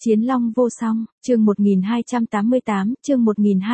Chiến Long vô song, chương 1288, chương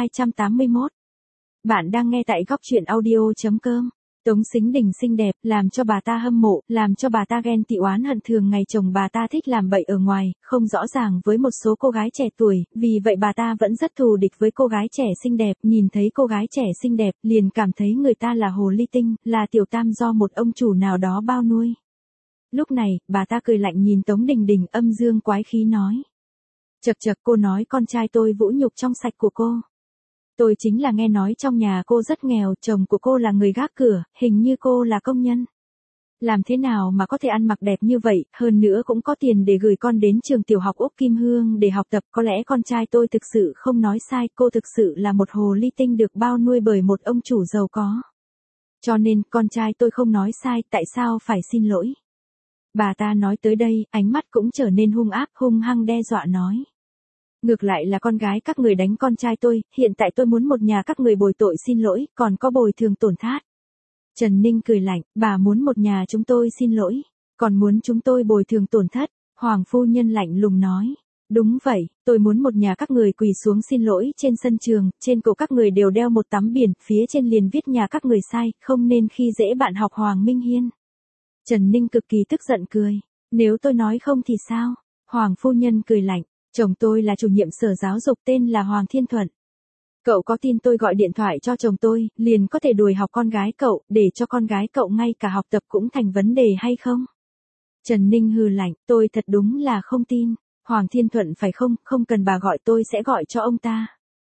1281. Bạn đang nghe tại góc truyện audio.com. Tống Sính Đình xinh đẹp, làm cho bà ta hâm mộ, làm cho bà ta ghen tị oán hận thường ngày chồng bà ta thích làm bậy ở ngoài, không rõ ràng với một số cô gái trẻ tuổi, vì vậy bà ta vẫn rất thù địch với cô gái trẻ xinh đẹp, nhìn thấy cô gái trẻ xinh đẹp, liền cảm thấy người ta là hồ ly tinh, là tiểu tam do một ông chủ nào đó bao nuôi. Lúc này, bà ta cười lạnh nhìn Tống Đình Đình âm dương quái khí nói. Chậc chậc, cô nói con trai tôi vũ nhục trong sạch của cô. Tôi chính là nghe nói trong nhà cô rất nghèo, chồng của cô là người gác cửa, hình như cô là công nhân. Làm thế nào mà có thể ăn mặc đẹp như vậy, hơn nữa cũng có tiền để gửi con đến trường tiểu học Úc Kim Hương để học tập, có lẽ con trai tôi thực sự không nói sai, cô thực sự là một hồ ly tinh được bao nuôi bởi một ông chủ giàu có. Cho nên, con trai tôi không nói sai, tại sao phải xin lỗi? Bà ta nói tới đây, ánh mắt cũng trở nên hung ác, hung hăng đe dọa nói. Ngược lại là con gái các người đánh con trai tôi, hiện tại tôi muốn một nhà các người bồi tội xin lỗi, còn có bồi thường tổn thất. Trần Ninh cười lạnh, bà muốn một nhà chúng tôi xin lỗi, còn muốn chúng tôi bồi thường tổn thất. Hoàng phu nhân lạnh lùng nói. Đúng vậy, tôi muốn một nhà các người quỳ xuống xin lỗi trên sân trường, trên cổ các người đều đeo một tấm biển, phía trên liền viết nhà các người sai, không nên khi dễ bạn học Hoàng Minh Hiên. Trần Ninh cực kỳ tức giận cười. Nếu tôi nói không thì sao? Hoàng phu nhân cười lạnh. Chồng tôi là chủ nhiệm sở giáo dục tên là Hoàng Thiên Thuận. Cậu có tin tôi gọi điện thoại cho chồng tôi, liền có thể đuổi học con gái cậu, để cho con gái cậu ngay cả học tập cũng thành vấn đề hay không? Trần Ninh hừ lạnh, tôi thật đúng là không tin. Hoàng Thiên Thuận phải không, không cần bà gọi tôi sẽ gọi cho ông ta.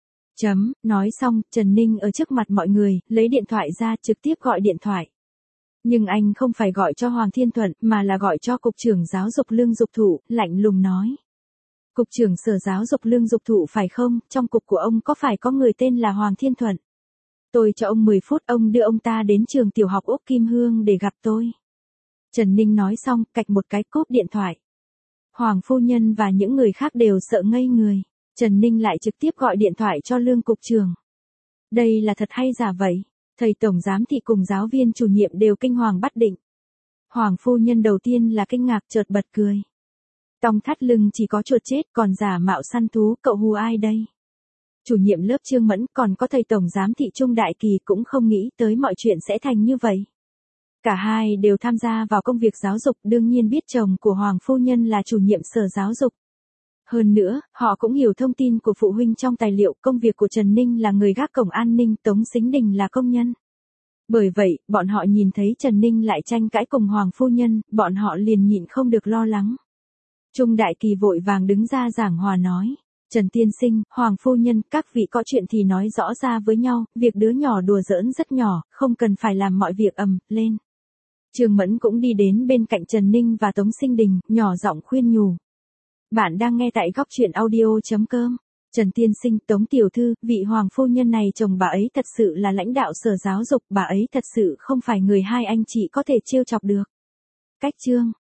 Nói xong, Trần Ninh ở trước mặt mọi người, lấy điện thoại ra trực tiếp gọi điện thoại. Nhưng anh không phải gọi cho Hoàng Thiên Thuận, mà là gọi cho Cục trưởng Giáo dục Lương Dục Thụ, lạnh lùng nói. Cục trưởng Sở Giáo dục Lương Dục Thụ phải không, trong cục của ông có phải có người tên là Hoàng Thiên Thuận? Tôi cho ông 10 phút, ông đưa ông ta đến trường tiểu học Úc Kim Hương để gặp tôi. Trần Ninh nói xong, cạch một cái cúp điện thoại. Hoàng phu nhân và những người khác đều sợ ngây người. Trần Ninh lại trực tiếp gọi điện thoại cho Lương Cục trưởng. Đây là thật hay giả vậy? Thầy tổng giám thị cùng giáo viên chủ nhiệm đều kinh hoàng bắt định. Hoàng phu nhân đầu tiên là kinh ngạc chợt bật cười. Tòng thắt lưng chỉ có chuột chết, còn giả mạo săn thú, cậu hù ai đây? Chủ nhiệm lớp Trương Mẫn, còn có thầy tổng giám thị Trung Đại Kỳ cũng không nghĩ tới mọi chuyện sẽ thành như vậy. Cả hai đều tham gia vào công việc giáo dục, đương nhiên biết chồng của Hoàng phu nhân là chủ nhiệm sở giáo dục. Hơn nữa, họ cũng hiểu thông tin của phụ huynh trong tài liệu, công việc của Trần Ninh là người gác cổng an ninh, Tống Sính Đình là công nhân. Bởi vậy, bọn họ nhìn thấy Trần Ninh lại tranh cãi cùng Hoàng phu nhân, bọn họ liền nhịn không được lo lắng. Trung Đại Kỳ vội vàng đứng ra giảng hòa nói. Trần tiên sinh, Hoàng phu nhân, các vị có chuyện thì nói rõ ra với nhau, việc đứa nhỏ đùa giỡn rất nhỏ, không cần phải làm mọi việc ầm lên. Trương Mẫn cũng đi đến bên cạnh Trần Ninh và Tống Sính Đình, nhỏ giọng khuyên nhủ. Bạn đang nghe tại góc truyện audio.com. Trần tiên sinh, Tống tiểu thư, vị Hoàng phu nhân này chồng bà ấy thật sự là lãnh đạo sở giáo dục, bà ấy thật sự không phải người hai anh chị có thể trêu chọc được. Cách chương